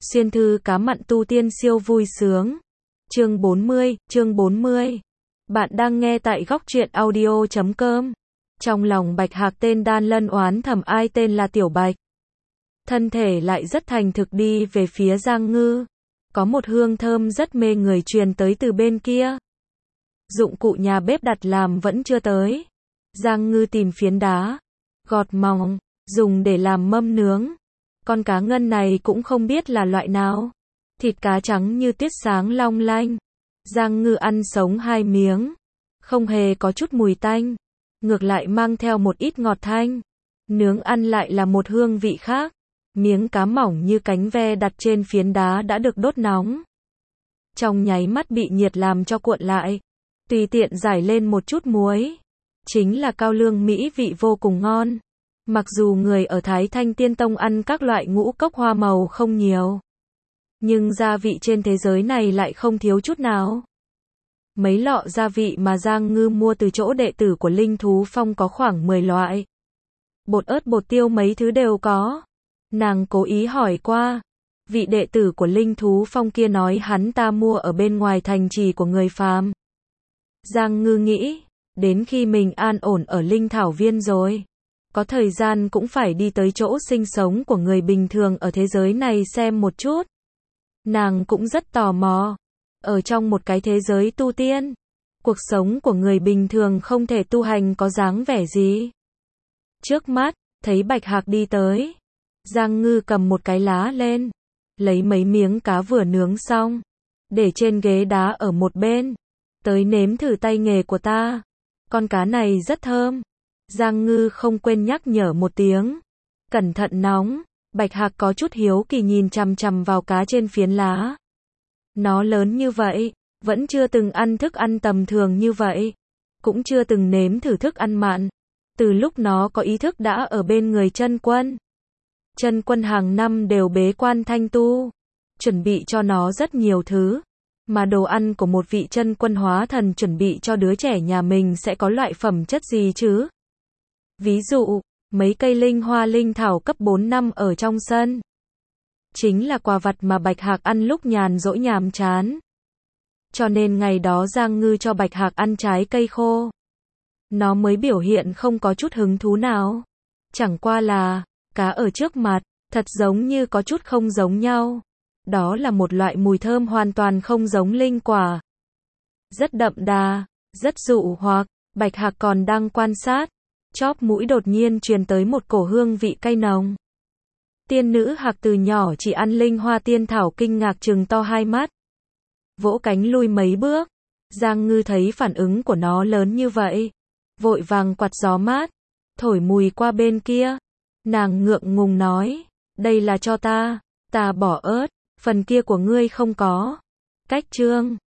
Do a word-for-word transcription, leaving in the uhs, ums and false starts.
Xuyên thư cá mặn tu tiên siêu vui sướng. Chương bốn mươi, chương bốn mươi. Bạn đang nghe tại góc truyện audio chấm com. Trong lòng Bạch Hạc tên đan lân oán thầm ai tên là Tiểu Bạch. Thân thể lại rất thành thực đi về phía Giang Ngư. Có một hương thơm rất mê người truyền tới từ bên kia. Dụng cụ nhà bếp đặt làm vẫn chưa tới. Giang Ngư tìm phiến đá, gọt mỏng, dùng để làm mâm nướng. Con cá ngân này cũng không biết là loại nào. Thịt cá trắng như tuyết sáng long lanh. Giang Ngư ăn sống hai miếng. Không hề có chút mùi tanh. Ngược lại mang theo một ít ngọt thanh. Nướng ăn lại là một hương vị khác. Miếng cá mỏng như cánh ve đặt trên phiến đá đã được đốt nóng. Trong nháy mắt bị nhiệt làm cho cuộn lại. Tùy tiện rải lên một chút muối. Chính là cao lương mỹ vị vô cùng ngon. Mặc dù người ở Thái Thanh Tiên Tông ăn các loại ngũ cốc hoa màu không nhiều. Nhưng gia vị trên thế giới này lại không thiếu chút nào. Mấy lọ gia vị mà Giang Ngư mua từ chỗ đệ tử của Linh Thú Phong có khoảng mười loại. Bột ớt bột tiêu mấy thứ đều có. Nàng cố ý hỏi qua. Vị đệ tử của Linh Thú Phong kia nói hắn ta mua ở bên ngoài thành trì của người phàm. Giang Ngư nghĩ, đến khi mình an ổn ở Linh Thảo Viên rồi, có thời gian cũng phải đi tới chỗ sinh sống của người bình thường ở thế giới này xem một chút. Nàng cũng rất tò mò. Ở trong một cái thế giới tu tiên, cuộc sống của người bình thường không thể tu hành có dáng vẻ gì. Trước mắt, thấy Bạch Hạc đi tới. Giang Ngư cầm một cái lá lên, lấy mấy miếng cá vừa nướng xong, để trên ghế đá ở một bên. Tới nếm thử tay nghề của ta. Con cá này rất thơm. Giang Ngư không quên nhắc nhở một tiếng. Cẩn thận nóng. Bạch Hạc có chút hiếu kỳ nhìn chằm chằm vào cá trên phiến lá. Nó lớn như vậy, vẫn chưa từng ăn thức ăn tầm thường như vậy. Cũng chưa từng nếm thử thức ăn mặn. Từ lúc nó có ý thức đã ở bên người Chân Quân. Chân Quân hàng năm đều bế quan thanh tu. Chuẩn bị cho nó rất nhiều thứ. Mà đồ ăn của một vị chân quân hóa thần chuẩn bị cho đứa trẻ nhà mình sẽ có loại phẩm chất gì chứ? Ví dụ, mấy cây linh hoa linh thảo cấp bốn năm ở trong sân. Chính là quà vặt mà Bạch Hạc ăn lúc nhàn rỗi nhàm chán. Cho nên ngày đó Giang Ngư cho Bạch Hạc ăn trái cây khô. Nó mới biểu hiện không có chút hứng thú nào. Chẳng qua là, cá ở trước mặt, thật giống như có chút không giống nhau. Đó là một loại mùi thơm hoàn toàn không giống linh quả. Rất đậm đà, rất dụ hoặc. Bạch Hạc còn đang quan sát. Chóp mũi đột nhiên truyền tới một cổ hương vị cay nồng. Tiên nữ Hạc từ nhỏ chỉ ăn linh hoa tiên thảo kinh ngạc trừng to hai mắt. Vỗ cánh lui mấy bước. Giang Ngư thấy phản ứng của nó lớn như vậy. Vội vàng quạt gió mát. Thổi mùi qua bên kia. Nàng ngượng ngùng nói. Đây là cho ta. Ta bỏ ớt. Phần kia của ngươi không có. Cách chương.